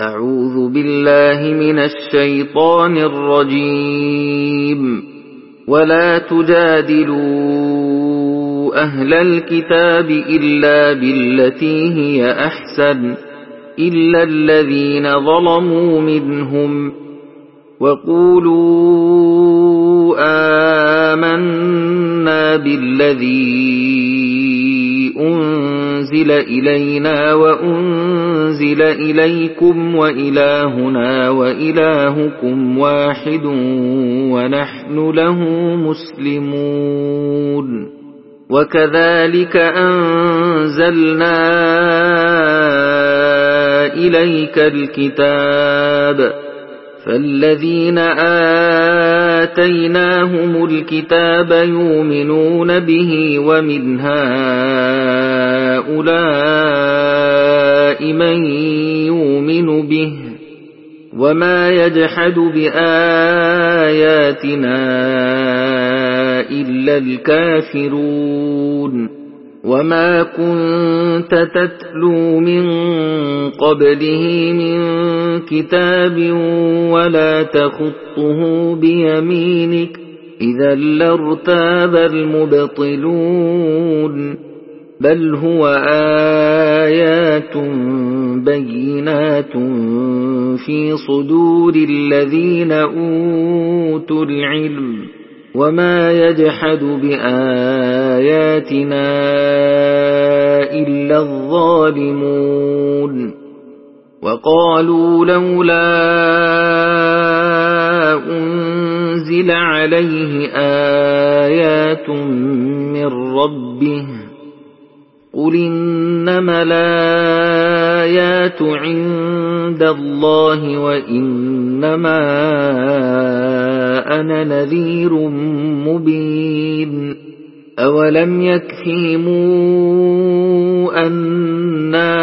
أعوذ بالله من الشيطان الرجيم. ولا تجادلوا أهل الكتاب إلا بالتي هي أحسن إلا الذين ظلموا منهم وقولوا آمنا بالذي أنزل إلينا وأنزل إليكم وإلهنا وإلهكم واحد ونحن له مسلمون. وكذلك أنزلنا إليك الكتاب فالذين آتيناهم الكتاب يؤمنون به ومن هؤلاء من يؤمن به وما يجحد بآياتنا إلا الكافرون. وما كنت تتلو من قبله من كتاب ولا تخطه بيمينك إذا لارتاب المبطلون. بل هو آيات بينات في صدور الذين أوتوا العلم وما يجحد بآياتنا إلا الظالمون. وقالوا لولا أنزل عليه آيات من ربه قل إنما الآيات عند الله وإنما أنا نذير مبين. أولم يكفهم أنا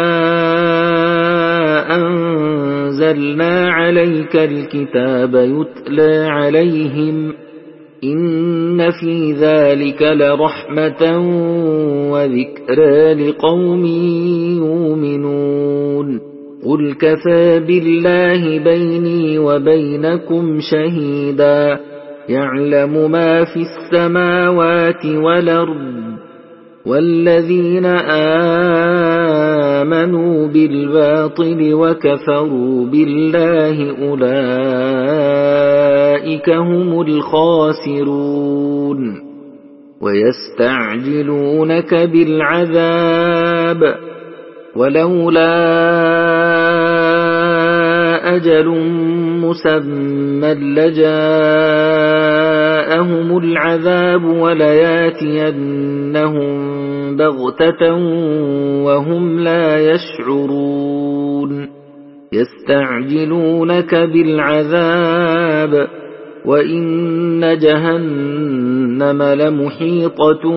أنزلنا عليك الكتاب يتلى عليهم إن في ذلك لرحمة وذكرى لقوم يؤمنون. قل كفى بالله بيني وبينكم شهيدا يعلم ما في السماوات والأرض والذين آمنوا بالباطل وكفروا بالله أولئك هم الخاسرون. ويستعجلونك بالعذاب ولولا أجل مسمى لجاءهم العذاب ولياتينهم بغتة وهم لا يشعرون. يستعجلونك بالعذاب وإن جهنم لمحيطة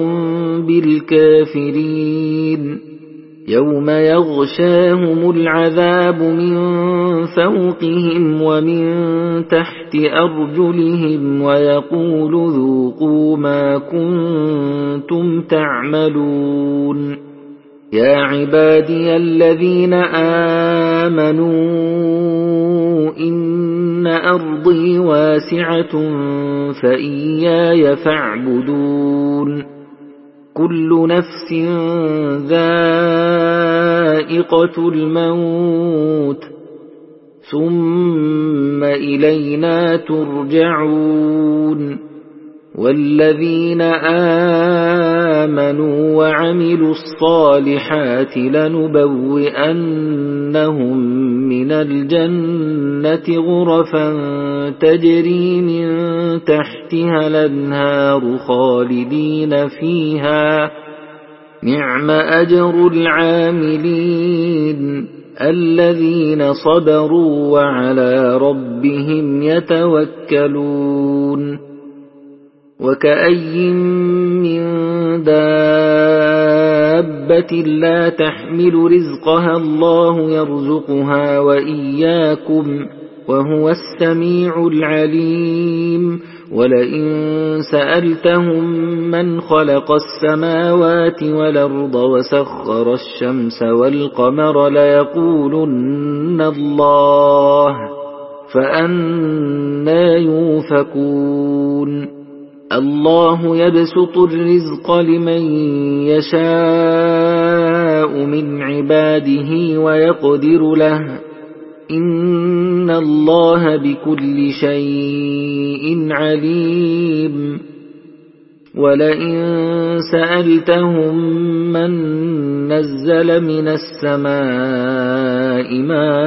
بالكافرين. يوم يغشاهم العذاب من فوقهم ومن تحت أرجلهم ويقول ذوقوا ما كنتم تعملون. يا عبادي الذين آمنوا إن أرضي واسعة فإياي فاعبدون. كل نفس ذائقة الموت ثم إلينا ترجعون. والذين آمنوا وعملوا الصالحات لنبوئنهم من الجنة غرفا تجري من تحتها الأنهار خالدين فيها نعم أجر العاملين الذين صبروا وعلى ربهم يتوكلون. وكأي من دابة لا تحمل رزقها الله يرزقها وإياكم وهو السميع العليم ولئن سألتهم من خلق السماوات والأرض وسخر الشمس والقمر ليقولن الله فأنى يؤفكون الله يبسط الرزق لمن يشاء من عباده ويقدر له إن الله بكل شيء عليم ولئن سألتهم من نزل من السماء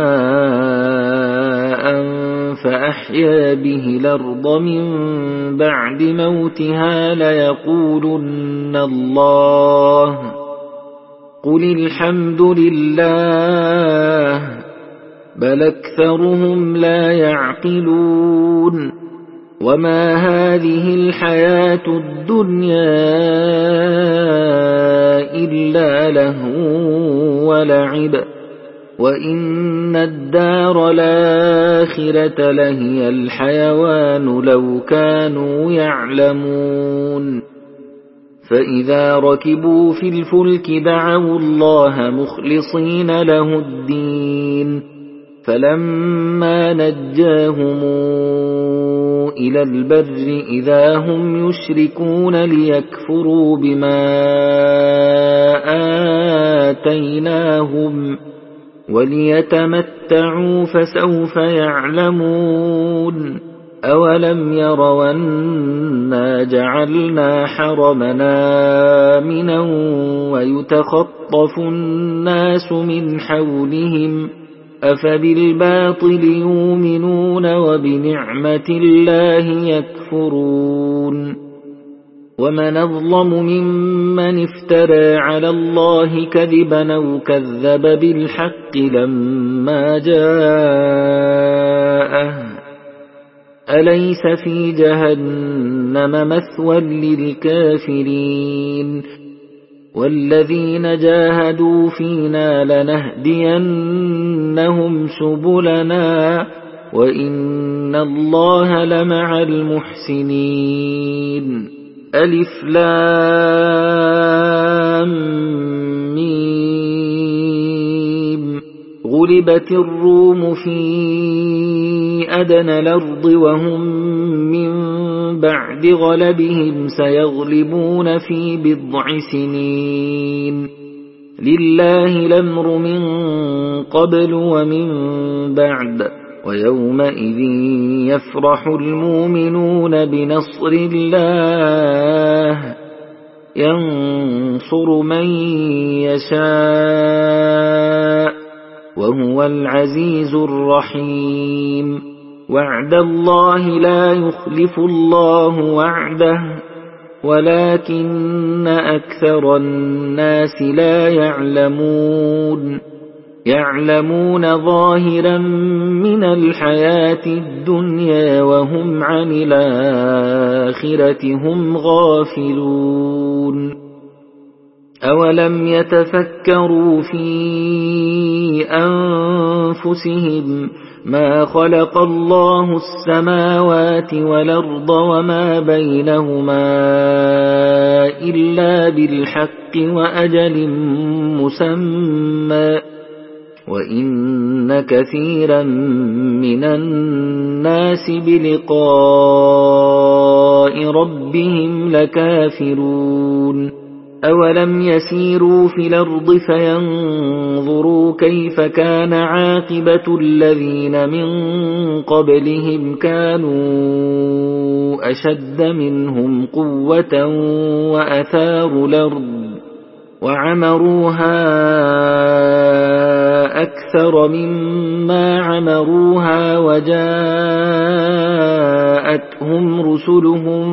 ماء فأحيا به الأرض من بعد موتها ليقولن الله قل الحمد لله بل أكثرهم لا يعقلون وما هذه الحياة الدنيا إلا لهو ولعب وإن الدار الآخرة لهي الحيوان لو كانوا يعلمون فإذا ركبوا في الفلك دعوا الله مخلصين له الدين فلما نجاهم إلى البر إذا هم يشركون ليكفروا بما آتيناهم وليتمتعوا فسوف يعلمون أولم يروا أنا جعلنا حرمنا آمنا ويتخطف الناس من حولهم أفبالباطل يؤمنون وبنعمة الله يكفرون ومن أظلم ممن افترى على الله كذبا أو كذب بالحق لما جاءه أليس في جهنم مثوى للكافرين والذين جاهدوا فينا لنهدينهم سبلنا وإن الله لمع المحسنين ألف لام ميم غلبت الروم في أدنى الأرض وهم من بعد غلبهم سيغلبون في بضع سنين لله الأمر من قبل ومن بعد ويومئذ يفرح المؤمنون بنصر الله ينصر من يشاء وهو العزيز الرحيم وعد الله لا يخلف الله وعده ولكن أكثر الناس لا يعلمون ظاهرا من الحياة الدنيا وهم عن الآخرة هم غافلون أولم يتفكروا في أنفسهم ما خلق الله السماوات والأرض وما بينهما إلا بالحق وأجل مسمى وإن كثيرا من الناس بلقاء ربهم لكافرون أولم يسيروا في الأرض فينظروا كيف كان عاقبة الذين من قبلهم كانوا أشد منهم قوة وأثاروا الأرض وعمروها أكثر مما عمروها وجاءتهم رسلهم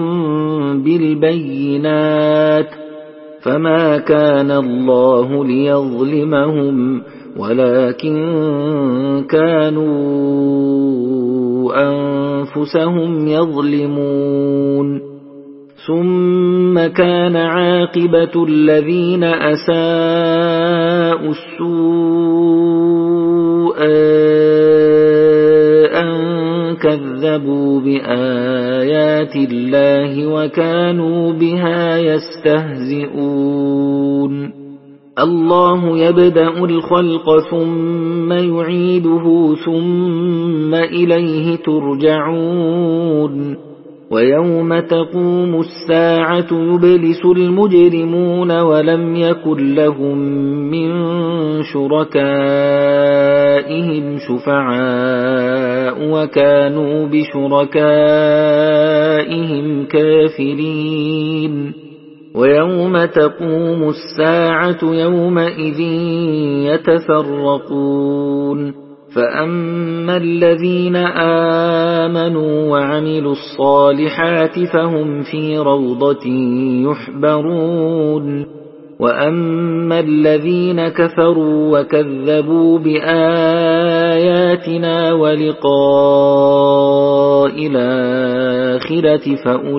بالبينات فما كان الله ليظلمهم ولكن كانوا أنفسهم يظلمون ثم كان عاقبة الذين أساءوا السوء أن كذبوا بآيات الله وكانوا بها يستهزئون الله يبدأ الخلق ثم يعيده ثم إليه ترجعون ويوم تقوم الساعة يبلس المجرمون ولم يكن لهم من شركائهم شفعاء وكانوا بشركائهم كافرين ويوم تقوم الساعة يومئذ يتفرقون فأما الذين آمنوا وعملوا الصالحات فهم في روضة يحبرون وأما الذين كفروا وكذبوا بآياتنا ولقاء الآخرة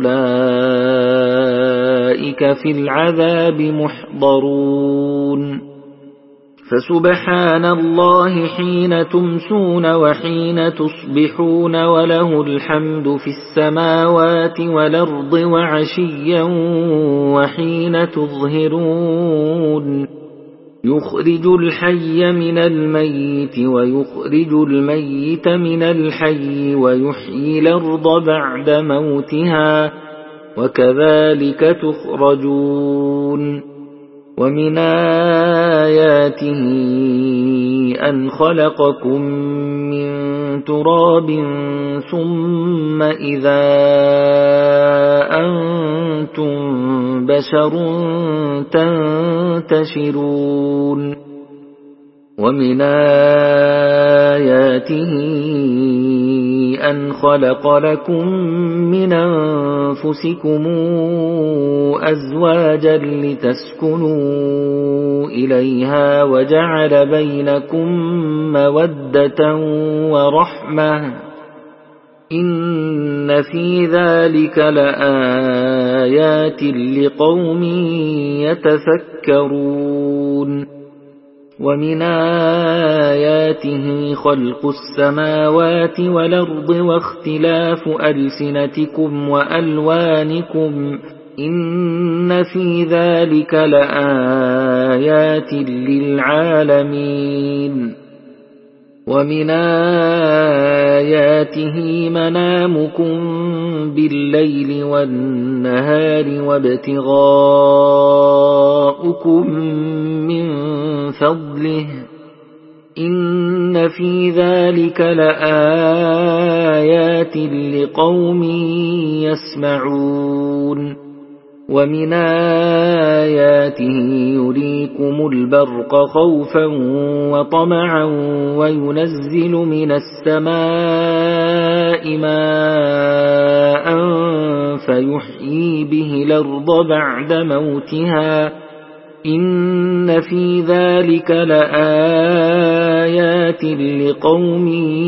فأولئك في العذاب محضرون فسبحان الله حين تمسون وحين تصبحون وله الحمد في السماوات والأرض وعشيا وحين تظهرون يخرج الحي من الميت ويخرج الميت من الحي ويحيي الأرض بعد موتها وكذلك تخرجون ومن آياته أن خلقكم من تراب ثم إذا أنتم بشر تنتشرون ومن آياته أن خلق لكم من أنفسكم أزواجا لتسكنوا إليها وجعل بينكم مودة ورحمة إن في ذلك لآيات لقوم يتفكرون ومن آياته خلق السماوات والأرض واختلاف ألسنتكم وألوانكم إن في ذلك لآيات للعالمين ومن آياته منامكم بالليل والنهار وابتغاؤكم من فضله إن في ذلك لآيات لقوم يسمعون ومن آياته يريكم البرق خوفا وطمعا وينزل من السماء ماء فيحيي به الأرض بعد موتها إن في ذلك لآيات لقوم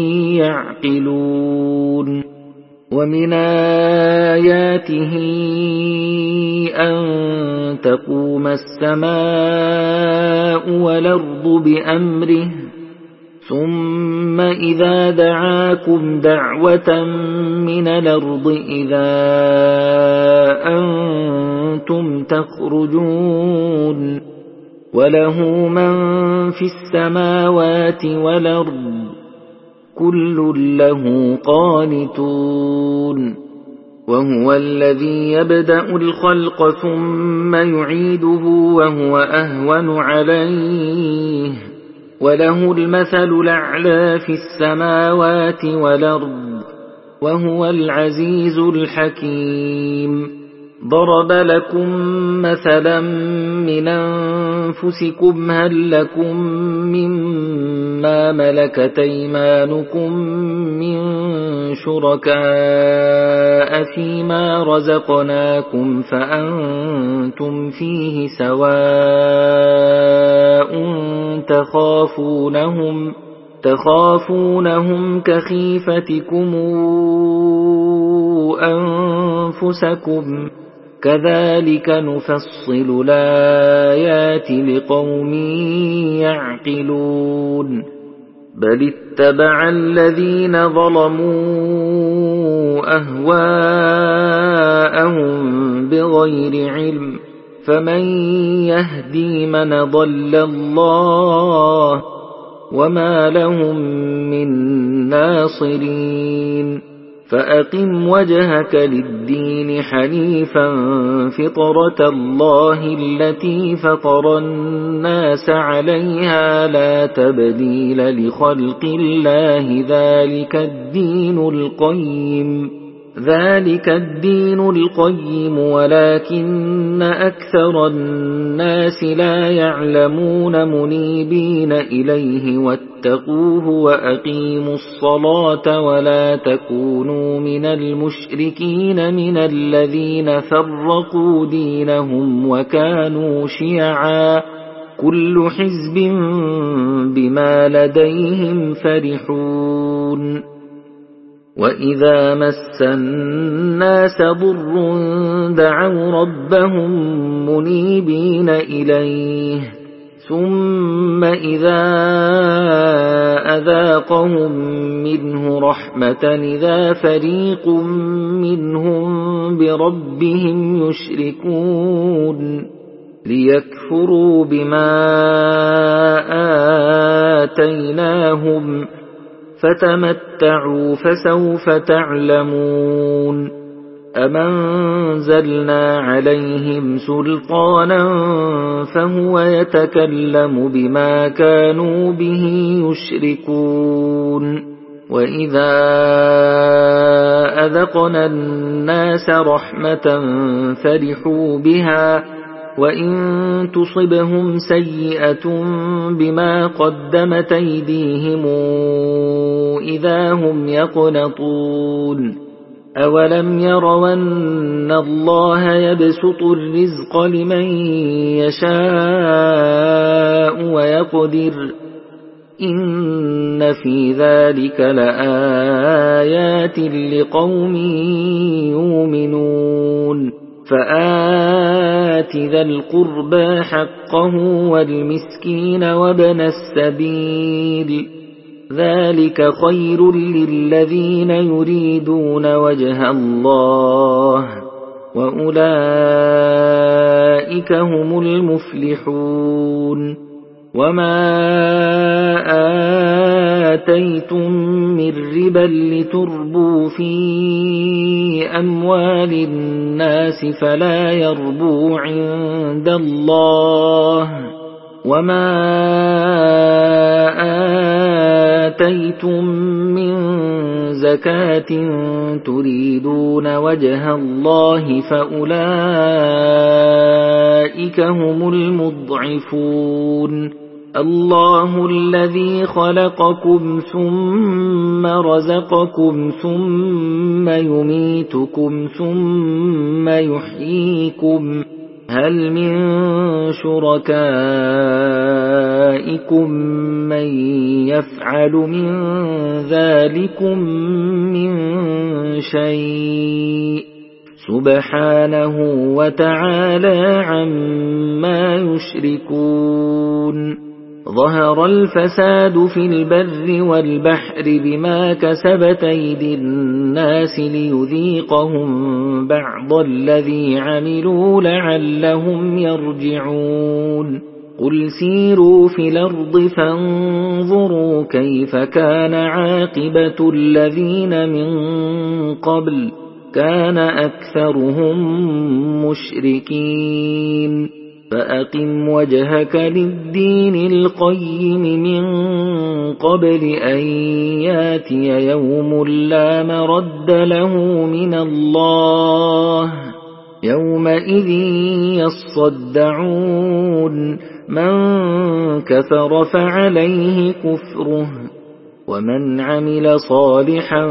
يعقلون ومن آياته أن تقوم السماء والأرض بأمره ثم إذا دعاكم دعوة من الأرض إذا أنتم تخرجون وله من في السماوات والأرض كل له قانتون وهو الذي يبدأ الخلق ثم يعيده وهو أهون عليه وله المثل الأعلى في السماوات والأرض وهو العزيز الحكيم ضرب لكم مثلا من أنفسكم هل لكم مما ملكت أيمانكم من شركاء فيما رزقناكم فأنتم فيه سواء تخافونهم كخيفتكم أنفسكم كذلك نفصل الآيات لقوم يعقلون بل اتبع الذين ظلموا أهواءهم بغير علم فمن يهدي من ضل الله وما لهم من ناصرين فأقم وجهك للدين حنيفا فطرة الله التي فطر الناس عليها لا تبديل لخلق الله ذلك الدين القيم ولكن أكثر الناس لا يعلمون منيبين إليه واتقوه وأقيموا الصلاة ولا تكونوا من المشركين من الذين فرقوا دينهم وكانوا شيعا كل حزب بما لديهم فرحون وإذا مس الناس ضر دعوا ربهم منيبين إليه ثم إذا أذاقهم منه رحمة إذا فريق منهم بربهم يشركون ليكفروا بما آتيناهم فتمتعوا فسوف تعلمون أم أنزلنا عليهم سلطانا فهو يتكلم بما كانوا به يشركون وإذا أذقنا الناس رحمة فرحوا بها وإن تصبهم سيئة بما قدمت أيديهم إذا هم يقنطون أولم يروا أن الله يبسط الرزق لمن يشاء ويقدر إن في ذلك لآيات لقوم يؤمنون فآت ذا القربى حقه والمسكين وابن السبيل ذلك خير للذين يريدون وجه الله وأولئك هم المفلحون وما آتيتم من ربا لتربوا في أموال الناس فلا يربو عند الله وما آتيتم من زكاة تريدون وجه الله فأولئك هم المضعفون الله الذي خلقكم ثم رزقكم ثم يميتكم ثم يحييكم هل من شركائكم من يفعل من ذلكم من شيء سبحانه وتعالى عما يشركون ظهر الفساد في البر والبحر بما كسبت أيدي الناس ليذيقهم بعض الذي عملوا لعلهم يرجعون قل سيروا في الأرض فانظروا كيف كان عاقبة الذين من قبل كان أكثرهم مشركين فأقم وجهك للدين القيم من قبل أن ياتي يوم لا مرد له من الله يومئذ يصدعون من كفر فعليه كفره ومن عمل صالحا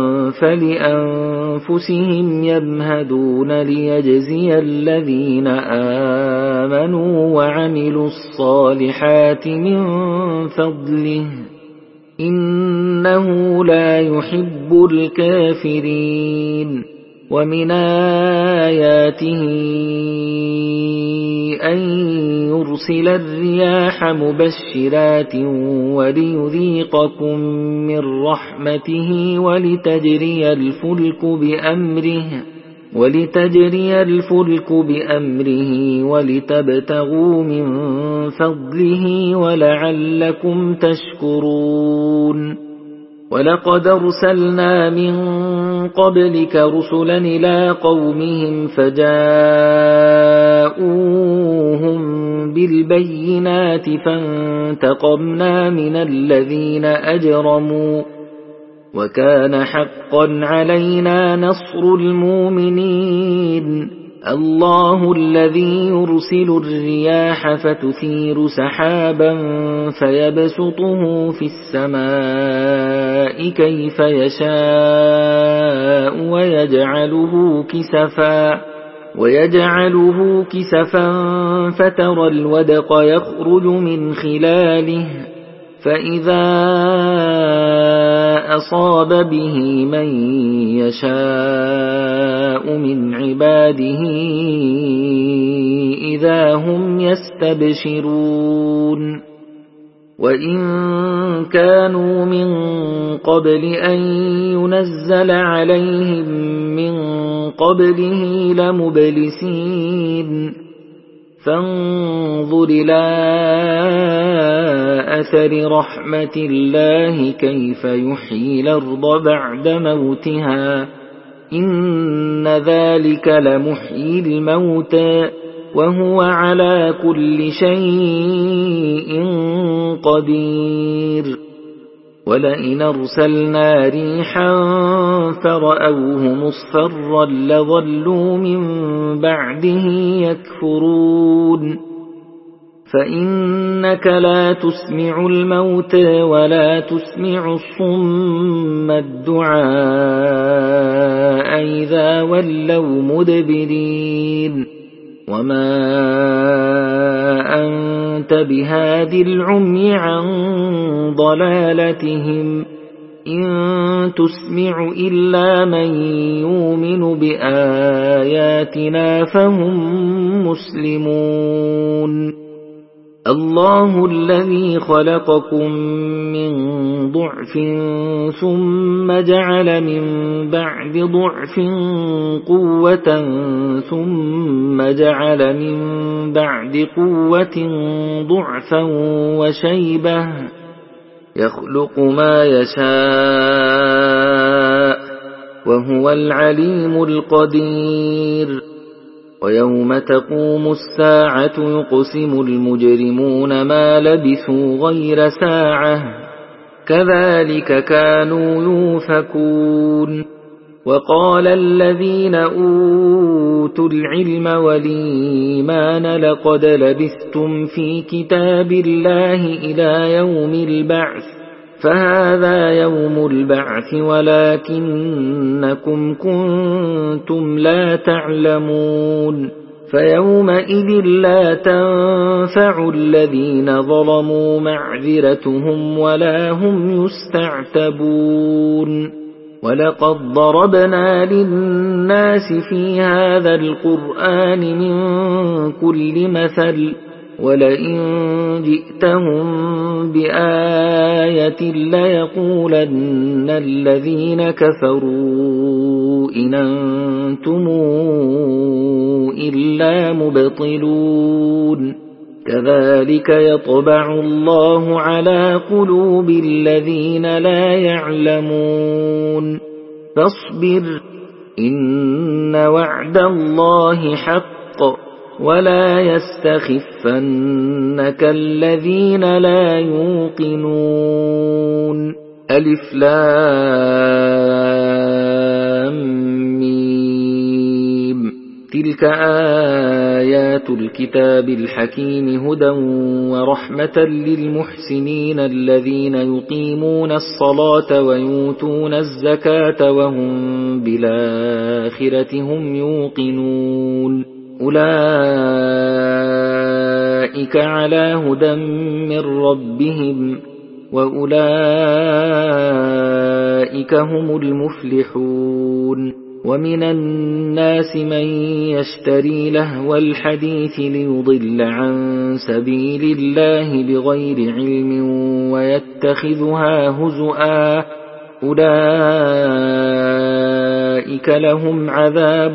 فلأنفسهم يمهدون ليجزي الذين آمنوا وعملوا الصالحات من فضله إنه لا يحب الكافرين ومن آياته أن ليرسل الرياح مبشرات وليذيقكم من رحمته ولتجري الفلك بأمره ولتبتغوا من فضله ولعلكم تشكرون. ولقد أرسلنا من قبلك رسلا إلى قومهم فجاءوهم بالبينات فانتقمنا من الذين أجرموا وكان حقا علينا نصر المؤمنين. الله الذي يرسل الرياح فتثير سحابا فيبسطه في السماء كيف يشاء ويجعله كسفا فترى الودق يخرج من خلاله فإذا أصاب به من يشاء من عباده إذا هم يستبشرون. وإن كانوا من قبل أن ينزل عليهم من قبله لمبلسين. فانظر إلى أثر رحمة الله كيف يحيي الأرض بعد موتها إن ذلك لمحيي الموتى وهو على كل شيء قدير. ولئن أرسلنا ريحا فرأوه مصفرا لظلوا من بعده يكفرون. فإنك لا تسمع الموتى ولا تسمع الصم الدعاء إذا ولوا مدبرين. وما أنت بهاد العمي عن ضلالتهم إن تسمع إلا من يؤمن بآياتنا فهم مسلمون. الله الذي خلقكم من ضعف ثم جعل من بعد ضعف قوة ثم جعل من بعد قوة ضعفا وشيبة يخلق ما يشاء وهو العليم القدير. ويوم تقوم الساعة يقسم المجرمون ما لبثوا غير ساعة كذلك كانوا يؤفكون. وقال الذين أوتوا العلم والإيمان لقد لبثتم في كتاب الله إلى يوم البعث فهذا يوم البعث ولكنكم كنتم لا تعلمون. فيومئذ لا تنفع الذين ظلموا معذرتهم ولا هم يستعتبون. ولقد ضربنا للناس في هذا القرآن من كل مثل ولئن جئتهم بآية ليقولن الذين كفروا إن أنتم إلا مبطلون. كذلك يطبع الله على قلوب الذين لا يعلمون. فاصبر إن وعد الله حق ولا يستخفنك الذين لا يوقنون. ألف لام ميم تلك آيات الكتاب الحكيم هدى ورحمة للمحسنين الذين يقيمون الصلاة ويؤتون الزكاة وهم بالآخرة هم يوقنون. أولئك على هدى من ربهم وأولئك هم المفلحون. ومن الناس من يشتري لهو الحديث ليضل عن سبيل الله بغير علم ويتخذها هزؤا أولئك لهم عذاب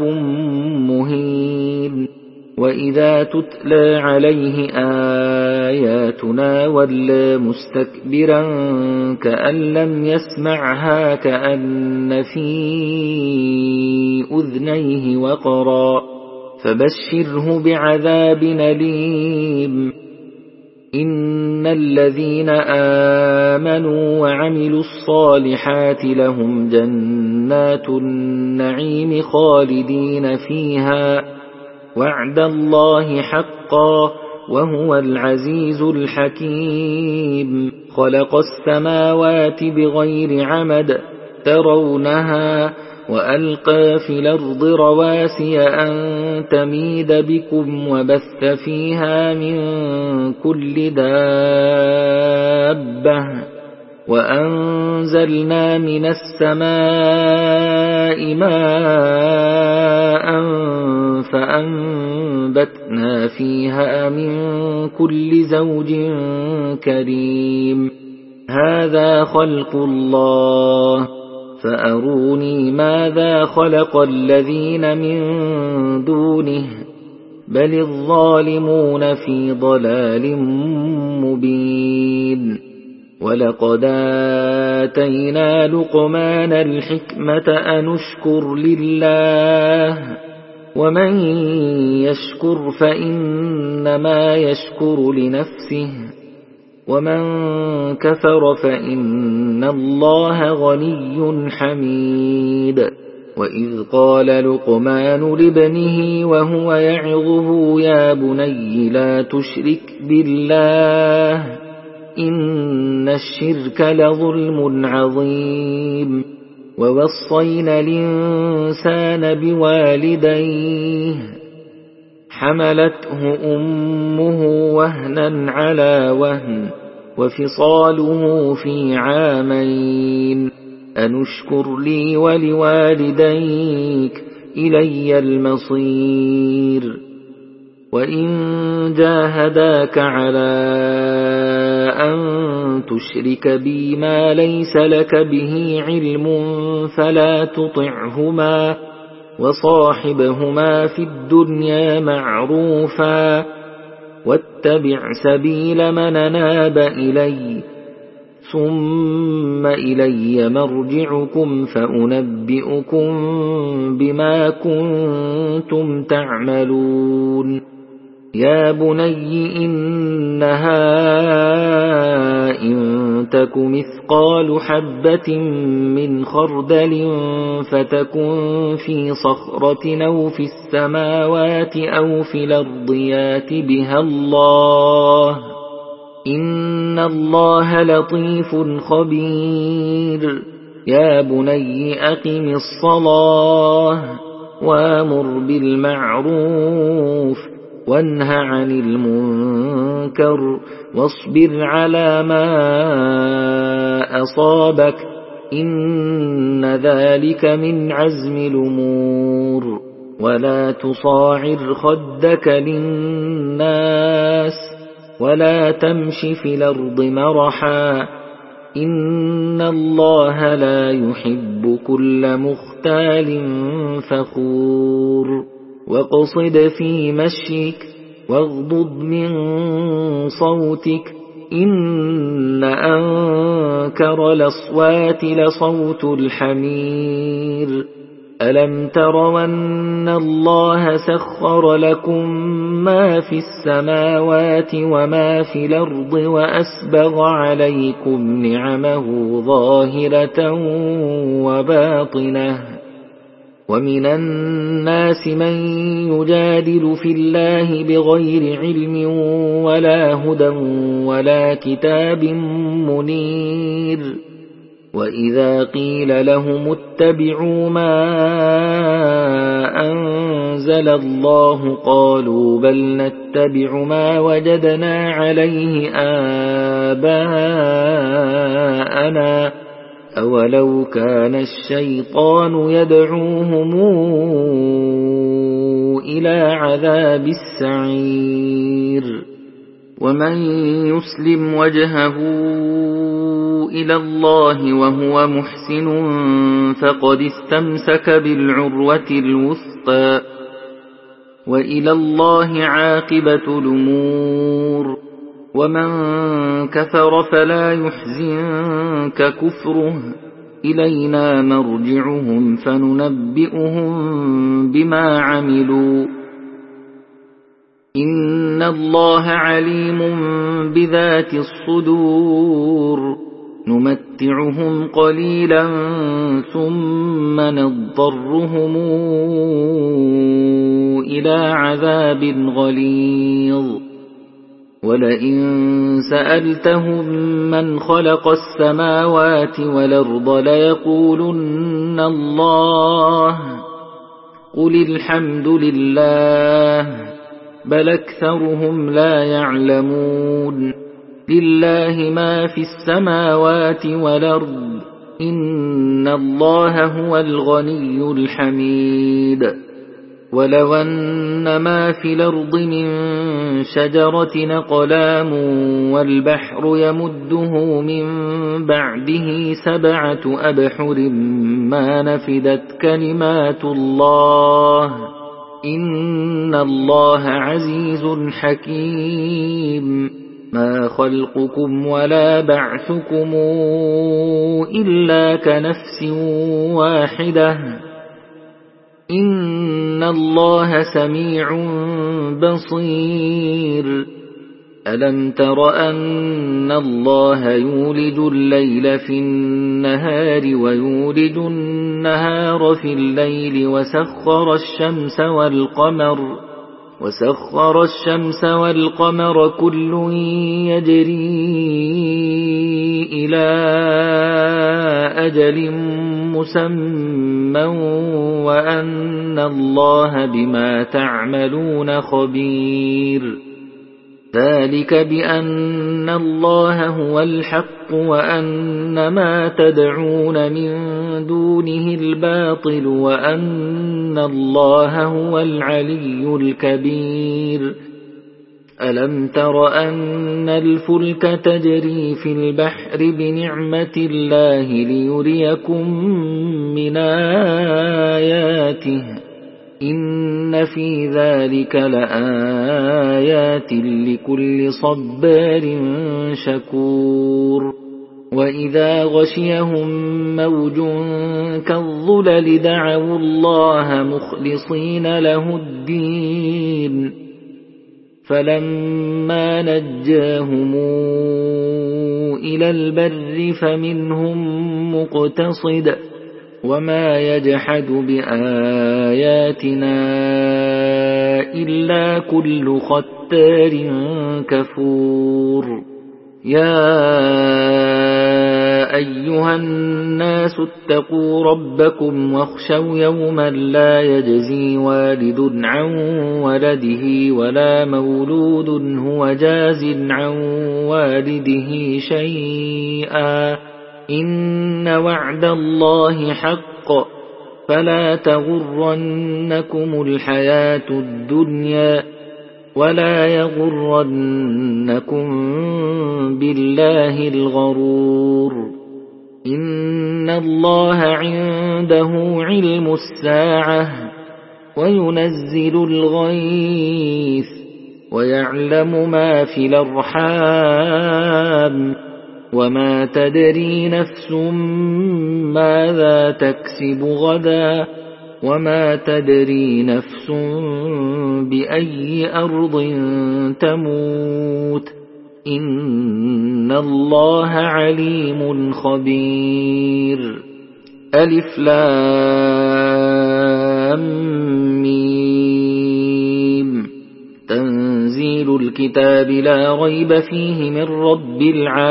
مهين وإذا تتلى عليه آياتنا ولى مستكبرا كأن لم يسمعها كأن في أذنيه وقرا فبشره بعذاب أليم إن الذين آمنوا وعملوا الصالحات لهم جنات النعيم خالدين فيها وعد الله حقا وهو العزيز الحكيم خلق السماوات بغير عمد ترونها وألقى في الأرض رواسي أن تميد بكم وبث فيها من كل دابة وأنزلنا من السماء ماء فأنبتنا فيها من كل زوج كريم هذا خلق الله فأروني ماذا خلق الذين من دونه بل الظالمون في ضلال مبين ولقد آتينا لقمان الحكمة أن اشكر لله ومن يشكر فإنما يشكر لنفسه ومن كفر فإن الله غني حميد وإذ قال لقمان لابنه وهو يعظه يا بني لا تشرك بالله إن الشرك لظلم عظيم ووصينا الإنسان بوالديه حملته أمه وهنا على وهن وفصاله في عامين أن اشكر لي ولوالديك إلي المصير وإن جاهداك على أن تشرك بي ما ليس لك به علم فلا تطعهما وصاحبهما في الدنيا معروفا واتبع سبيل من أناب إلي ثم إلي مرجعكم فأنبئكم بما كنتم تعملون يا بني إنها إن تك مثقال حبة من خردل فتكن في صخرة أو في السماوات أو في الأرض يات بها الله إن الله لطيف خبير يا بني أقم الصلاة وامر بالمعروف وانه عن المنكر واصبر على ما أصابك إن ذلك من عزم الأمور ولا تصاعر خدك للناس ولا تمش في الأرض مرحا إن الله لا يحب كل مختال فخور واقصد في مشيك واغضض من صوتك إن أنكر الأصوات لصوت الحمير ألم تروا أن الله سخر لكم ما في السماوات وما في الأرض وأسبغ عليكم نعمه ظاهرة وباطنة ومن الناس من يجادل في الله بغير علم ولا هدى ولا كتاب منير وإذا قيل لهم اتبعوا ما أنزل الله قالوا بل نتبع ما وجدنا عليه آباءنا أولو كان الشيطان يدعوهم إلى عذاب السعير ومن يسلم وجهه إلى الله وهو محسن فقد استمسك بالعروة الوثقى وإلى الله عاقبة الأمور ومن كفر فلا يحزنك كفره إلينا مرجعهم فننبئهم بما عملوا إن الله عليم بذات الصدور نمتعهم قليلا ثم نضطرهم إلى عذاب غليظ ولئن سألتهم من خلق السماوات والأرض ليقولن الله قل الحمد لله بل أكثرهم لا يعلمون لله ما في السماوات والأرض إن الله هو الغني الحميد ولو أن ما في الأرض من شجرة أقلام والبحر يمده من بعده 7 أبحر ما نفدت كلمات الله إن الله عزيز حكيم ما خلقكم ولا بعثكم إلا كنفس واحدة إن الله سميع بصير ألم تر أن الله يولج الليل في النهار ويولج النهار في الليل وسخر الشمس والقمر كل يجري إلى أجل مسمى وأن الله بما تعملون خبير ذلك بأن الله هو الحق وأن ما تدعون من دونه الباطل وأن الله هو العلي الكبير ألم تر أن الفلك تجري في البحر بنعمة الله ليريكم من آياته إن في ذلك لآيات لكل صبار شكور وإذا غشيهم موج كالظلل دعوا الله مخلصين له الدين فلما نجاهم إلى البر فمنهم مقتصد وما يجحد بآياتنا إلا كل ختار كفور يا أيها الناس اتقوا ربكم واخشوا يوما لا يجزي والد عن ولده ولا مولود هو جاز عن والده شيئا إن وعد الله حق فلا تغرنكم الحياة الدنيا ولا يغرنكم بالله الغرور إن الله عنده علم الساعة وينزل الغيث ويعلم ما في الأرحام وما تدري نفس ماذا تكسب غدا وما تدري نفس بأي أرض تموت إن الله عليم خبير ألف لام ميم تنزيل الكتاب لا ريب فيه من رب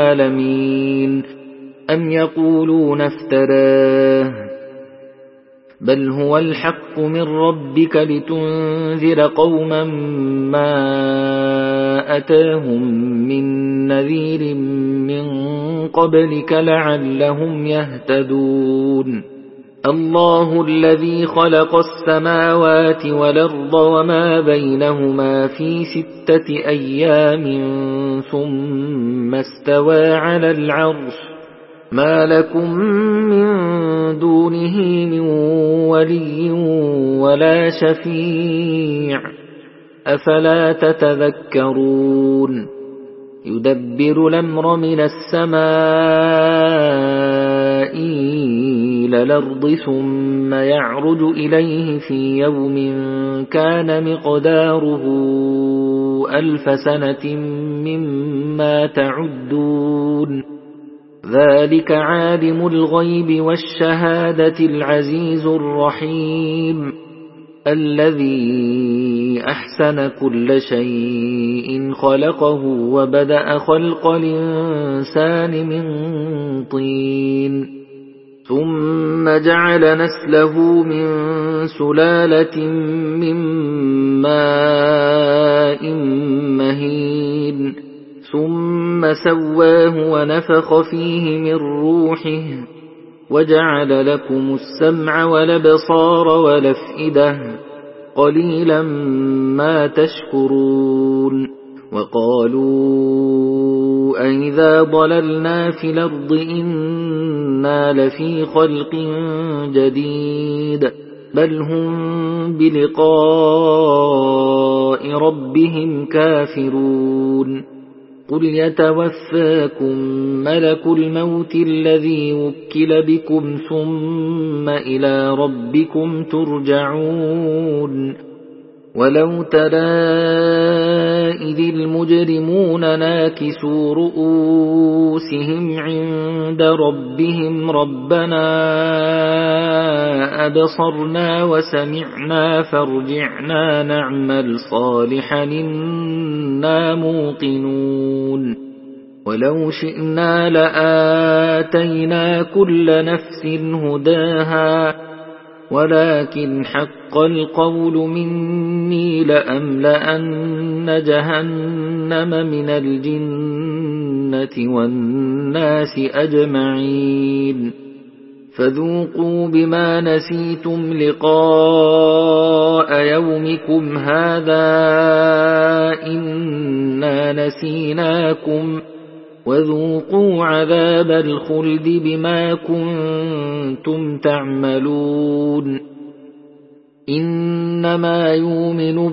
العالمين أم يقولون افتراه بل هو الحق من ربك لتنذر قوما ما أتاهم من نذير من قبلك لعلهم يهتدون الله الذي خلق السماوات والأرض وما بينهما في 6 أيام ثم استوى على العرش ما لكم من دونه من ولي ولا شفيع أفلا تتذكرون يدبر الأمر من السماء إلى الأرض ثم يعرج إليه في يوم كان مقداره 1000 سنة مما تعدون ذلك عالم الغيب والشهادة العزيز الرحيم الذي أحسن كل شيء خلقه وبدأ خلق الإنسان من طين ثم جعل نسله من سلالة من ماء مهين ثم سواه ونفخ فيه من روحه وجعل لكم السمع والأبصار والأفئدة قليلا ما تشكرون وقالوا أئذا ضللنا في الأرض إنا لفي خلق جديد بل هم بلقاء ربهم كافرون قل يتوفاكم ملك الموت الذي وكل بكم ثم إلى ربكم ترجعون ولو ترى إذ المجرمون ناكسوا رؤوسهم عند ربهم ربنا أبصرنا وسمعنا فارجعنا نعمل صالحا إنا موقنون ولو شئنا لآتينا كل نفس هداها ولكن حق القول مني لأملأن جهنم من الجنة والناس أجمعين فذوقوا بما نسيتم لقاء يومكم هذا إنا نسيناكم وذوقوا عذاب الخلد بما كنتم تعملون إنما يؤمن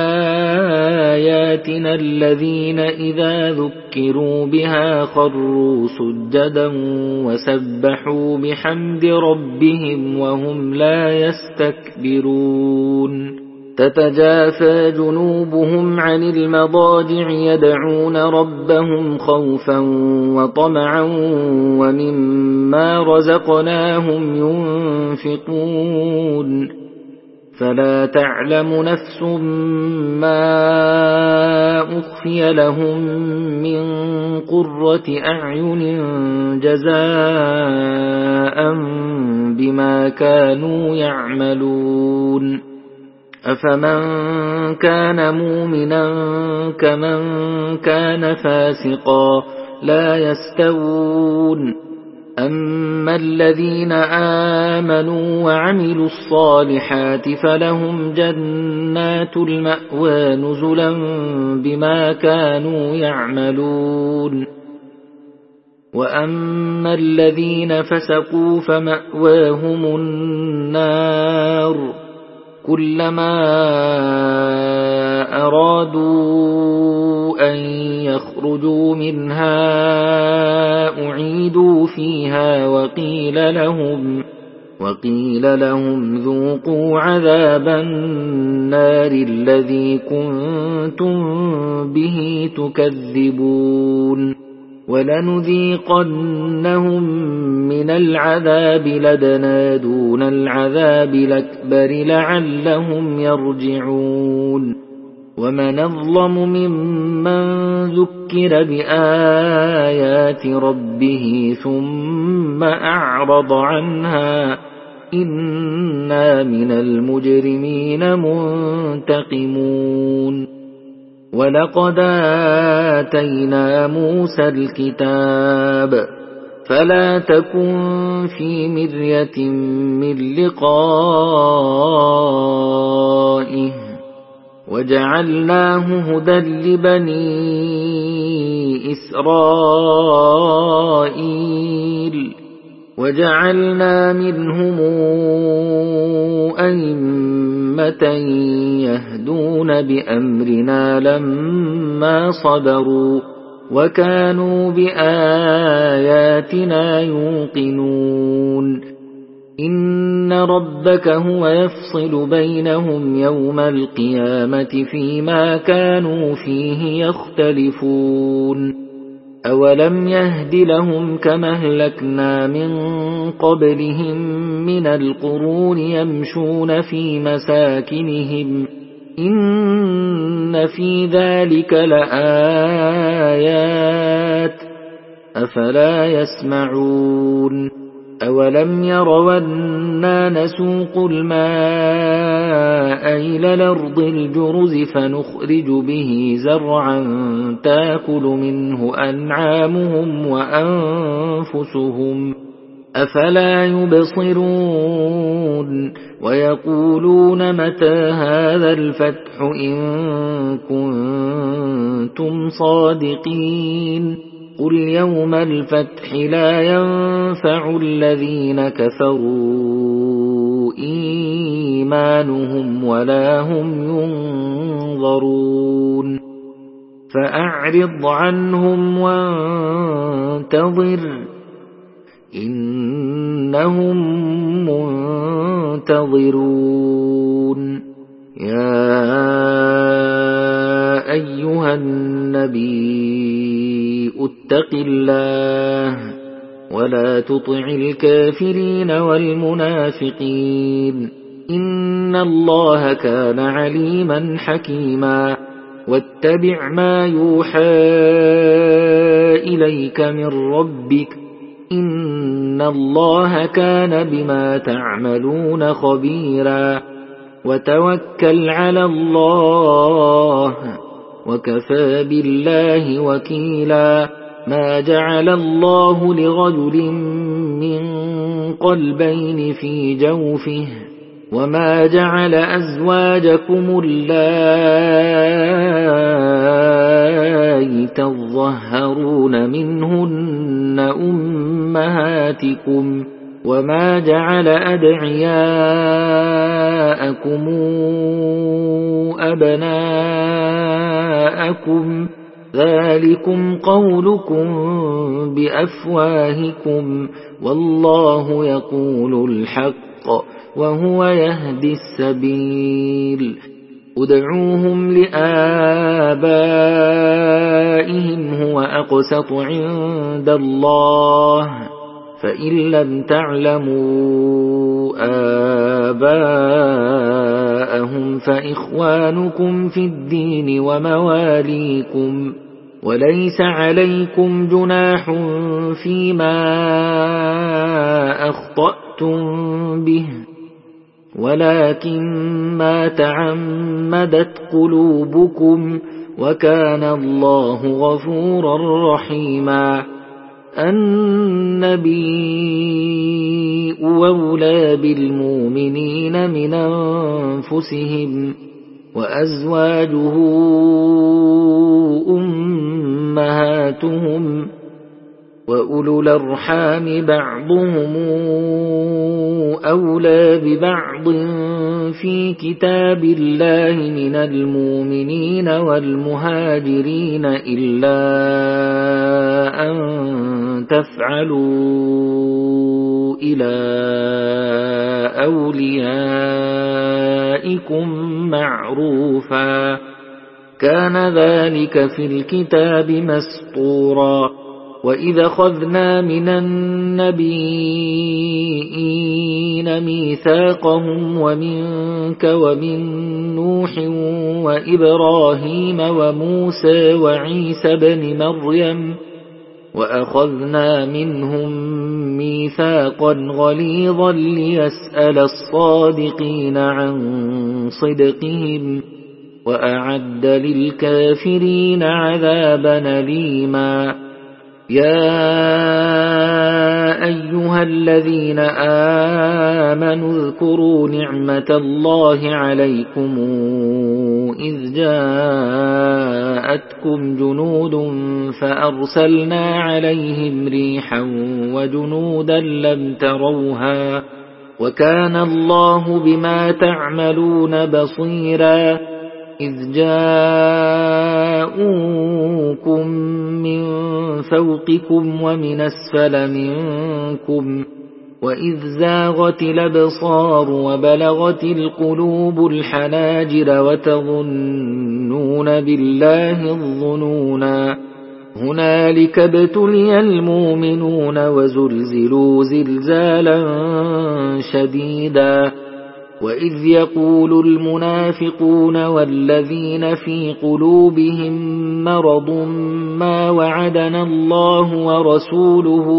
بآياتنا الذين إذا ذكروا بها خروا سجدا وسبحوا بحمد ربهم وهم لا يستكبرون تتجافى جنوبهم عن المضاجع يدعون ربهم خوفا وطمعا ومما رزقناهم ينفقون فلا تعلم نفس ما أخفي لهم من قرة أعين جزاء بما كانوا يعملون أفمن كان مؤمنا كمن كان فاسقا لا يستوون أما الذين آمنوا وعملوا الصالحات فلهم جنات المأوى نزلا بما كانوا يعملون وأما الذين فسقوا فمأواهم النار كلما أرادوا أن يخرجوا منها أعيدوا فيها وقيل لهم ذوقوا عذاب النار الذي كنتم به تكذبون ولنذيقنهم من العذاب لدنا دون العذاب الأكبر لعلهم يرجعون ومن أظلم ممن ذكر بآيات ربه ثم أعرض عنها إنا من المجرمين منتقمون ولقد آتينا موسى الكتاب فلا تكن في مرية من لقائه وجعلناه هدى لبني إسرائيل وجعلنا منهم أئمة يهدون بأمرنا لما صبروا وكانوا بآياتنا يوقنون إن ربك هو يفصل بينهم يوم القيامة فيما كانوا فيه يختلفون أولم يهد لهم كما أهلكنا من قبلهم من القرون يمشون في مساكنهم إن في ذلك لآيات أفلا يسمعون أولم يروا أنا نسوق الماء إلى الأرض الجرز فنخرج به زرعا تأكل منه أنعامهم وأنفسهم أفلا يبصرون ويقولون متى هذا الفتح إن كنتم صادقين قل يوم الفتح لا ينفع الذين كفروا إيمانهم ولا هم ينظرون فأعرض عنهم وانتظر إنهم منتظرون يا أيها النبي اتق الله ولا تطع الكافرين والمنافقين إن الله كان عليما حكيما واتبع ما يوحى إليك من ربك إن الله كان بما تعملون خبيرا وتوكل على الله وكفى بالله وكيلا ما جعل الله لرجل من قلبين في جوفه وما جعل أزواجكم اللائي تظهرون منهن أمهاتكم وما جعل أدعياءكم أبناءكم ذلكم قولكم بأفواهكم والله يقول الحق وهو يهدي السبيل ادعوهم لآبائهم هو أقسط عند الله فإن لم تعلموا آباءهم فإخوانكم في الدين ومواليكم وليس عليكم جناح فيما أخطأتم به ولكن ما تعمدت قلوبكم وكان الله غفورا رحيما النبي أولى بالمؤمنين من أنفسهم وأزواجه أمهاتهم وأولو الأرحام بعضهم أولى ببعض في كتاب الله من المؤمنين والمهاجرين إلا أن تفعلوا إلى أوليائكم معروفا كان ذلك في الكتاب مسطورا وإذا أخذنا من النبيين ميثاقهم ومنك ومن نوح وإبراهيم وموسى وعيسى بن مريم وأخذنا منهم ميثاقا غليظا ليسأل الصادقين عن صدقهم وأعد للكافرين عذابا أليما. يا أيها الذين آمنوا اذكروا نعمة الله عليكم إذ جاءتكم جنود فأرسلنا عليهم ريحا وجنودا لم تروها وكان الله بما تعملون بصيرا. إذ جاءوكم من فوقكم ومن أسفل منكم وإذ زاغت الأبصار وبلغت القلوب الحناجر وتظنون بالله الظنونا. هنالك ابتلي المؤمنون وزلزلوا زلزالا شديدا. وإذ يقول المنافقون والذين في قلوبهم مرض ما وعدنا الله ورسوله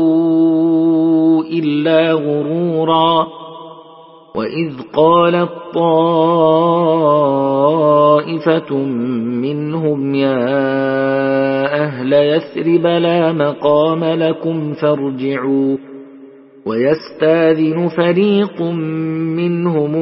إلا غرورا. وإذ قالت طائفة منهم يا أهل يثرب لا مقام لكم فارجعوا. ويستاذن فريق منهم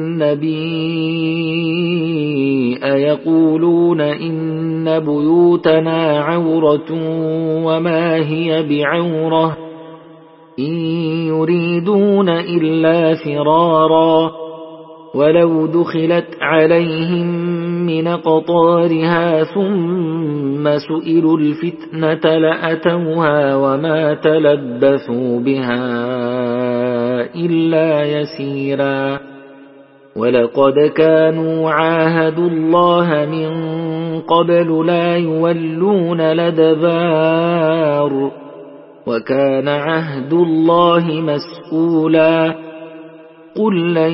النبي يقولون إن بيوتنا عورة وما هي بعورة إن يريدون إلا فرارا. ولو دخلت عليهم من قطارها ثم سئلوا الفتنة لأتوها وما تلبثوا بها إلا يسيرا. ولقد كانوا عاهدوا الله من قبل لا يولون الأدبار وكان عهد الله مسؤولا. قل لن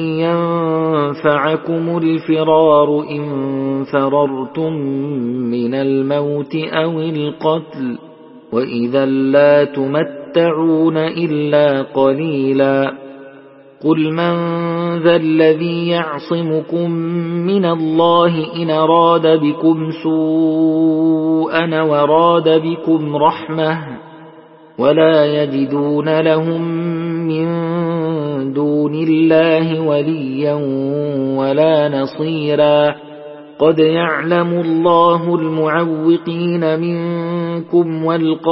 ينفعكم الفرار إن فررتم من الموت أو القتل وإذا لا تمتعون إلا قليلا. قل من ذا الذي يعصمكم من الله إن أراد بكم سوءا وراد بكم رحمة ولا يجدون لهم من دون الله وليا ولا نصيرا. قد يعلم الله المعوقين منكم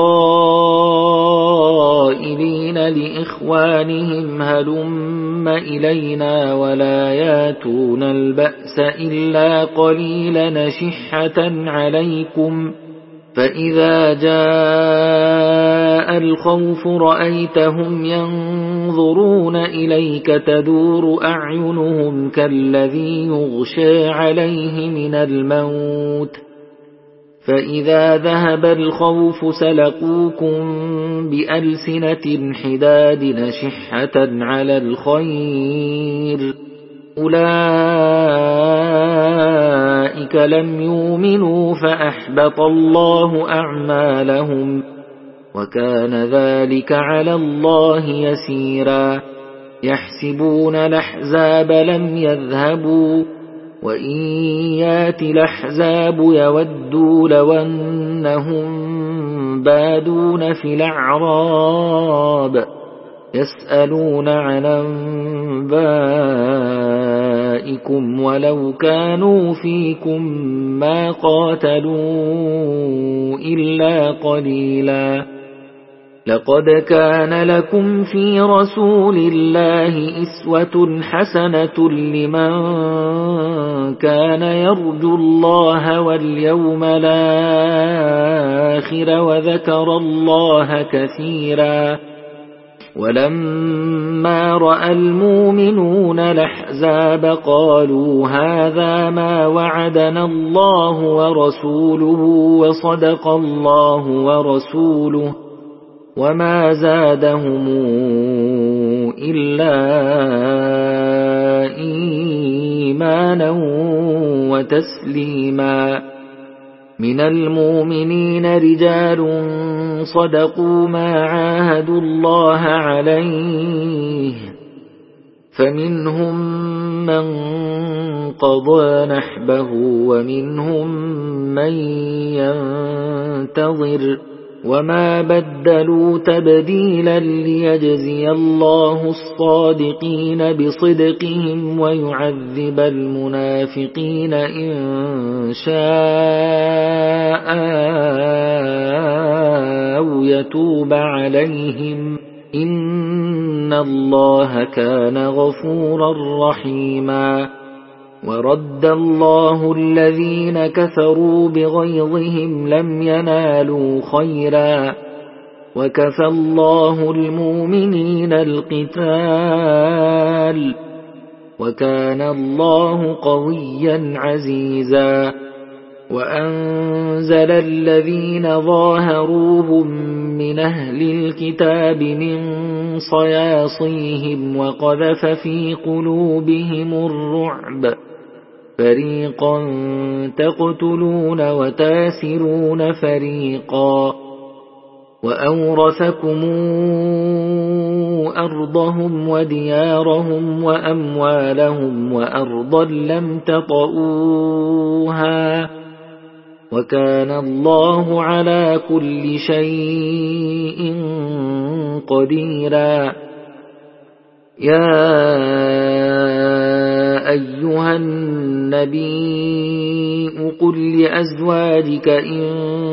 والقائلين لإخوانهم هلم إلينا ولا ياتون البأس إلا قليلا نشحة عليكم. فإذا جاء الخوف رأيتهم ينظرون إليك تدور أعينهم كالذي يغشى عليه من الموت فإذا ذهب الخوف سلقوكم بألسنة حداد نشحة على الخير. أولئك لم يؤمنوا فأحبط الله أعمالهم وكان ذلك على الله يسيرا. يحسبون الأحزاب لم يذهبوا وإن يات الأحزاب يودوا لو أنهم بادون في الأعراب يسألون عن أنبائكم ولو كانوا فيكم ما قاتلوا إلا قليلا. لقد كان لكم في رسول الله أسوة حسنة لمن كان يرجو الله واليوم الآخر وذكر الله كثيرا. ولما رأى المؤمنون الأحزاب قالوا هذا ما وعدنا الله ورسوله وصدق الله ورسوله وما زادهم إلا إيمانا وتسليما. من المؤمنين رجال صدقوا ما عاهدوا الله عليه فمنهم من قضى نحبه ومنهم من ينتظر وما بدلوا تبديلا ليجزي الله الصادقين بصدقهم ويعذب المنافقين إن شاء أو يتوب عليهم إن الله كان غفورا رحيما ورد الله الذين كفروا بغيظهم لم ينالوا خيرا وكفى الله المؤمنين القتال وكان الله قويا عزيزا وأنزل الذين ظاهروهم من أهل الكتاب من صياصيهم وقذف في قلوبهم الرعب فريقا تقتلون وتاسرون فريقا وأورثكم أرضهم وديارهم وأموالهم وأرضا لم تطئوها وكان الله على كل شيء قديرا يا أيها النبي قل لأزواجك إن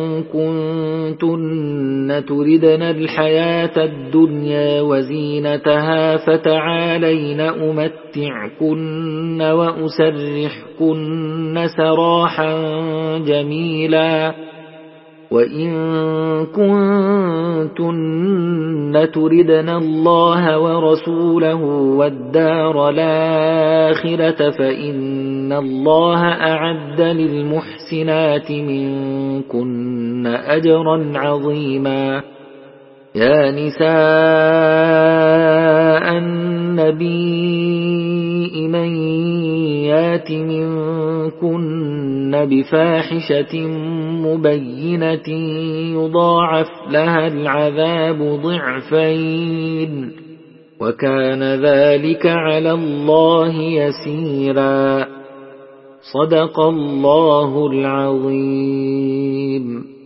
كنتن تردن الحياة الدنيا وزينتها فتعالين أمتعكن وأسرحكن سراحا جميلا وإن كنتن تردن الله ورسوله والدار الآخرة فإن الله أعد للمحسنات منكن أجرا عظيما يا نساء النبي من يات منكن بفاحشة مبينة يضاعف لها العذاب ضعفين وكان ذلك على الله يسيرا صدق الله العظيم.